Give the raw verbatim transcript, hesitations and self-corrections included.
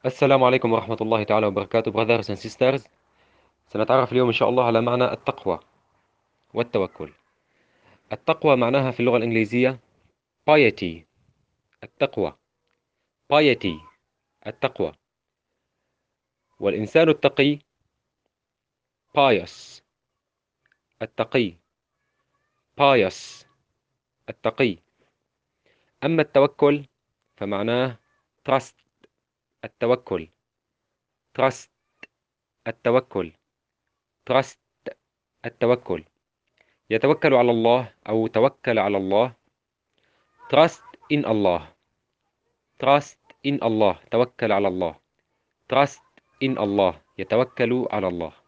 السلام عليكم ورحمة الله تعالى وبركاته brothers and sisters. سنتعرف اليوم إن شاء الله على معنى التقوى والتوكل. التقوى معناها في اللغة الإنجليزية piety. التقوى piety التقوى. والإنسان التقي pious. التقي pious التقي. أما التوكل فمعناه trust. التوكل trust التوكل trust التوكل. يتوكل على الله أو توكل على الله. trust in Allah. trust in Allah توكل على الله. trust in Allah يتوكل على الله.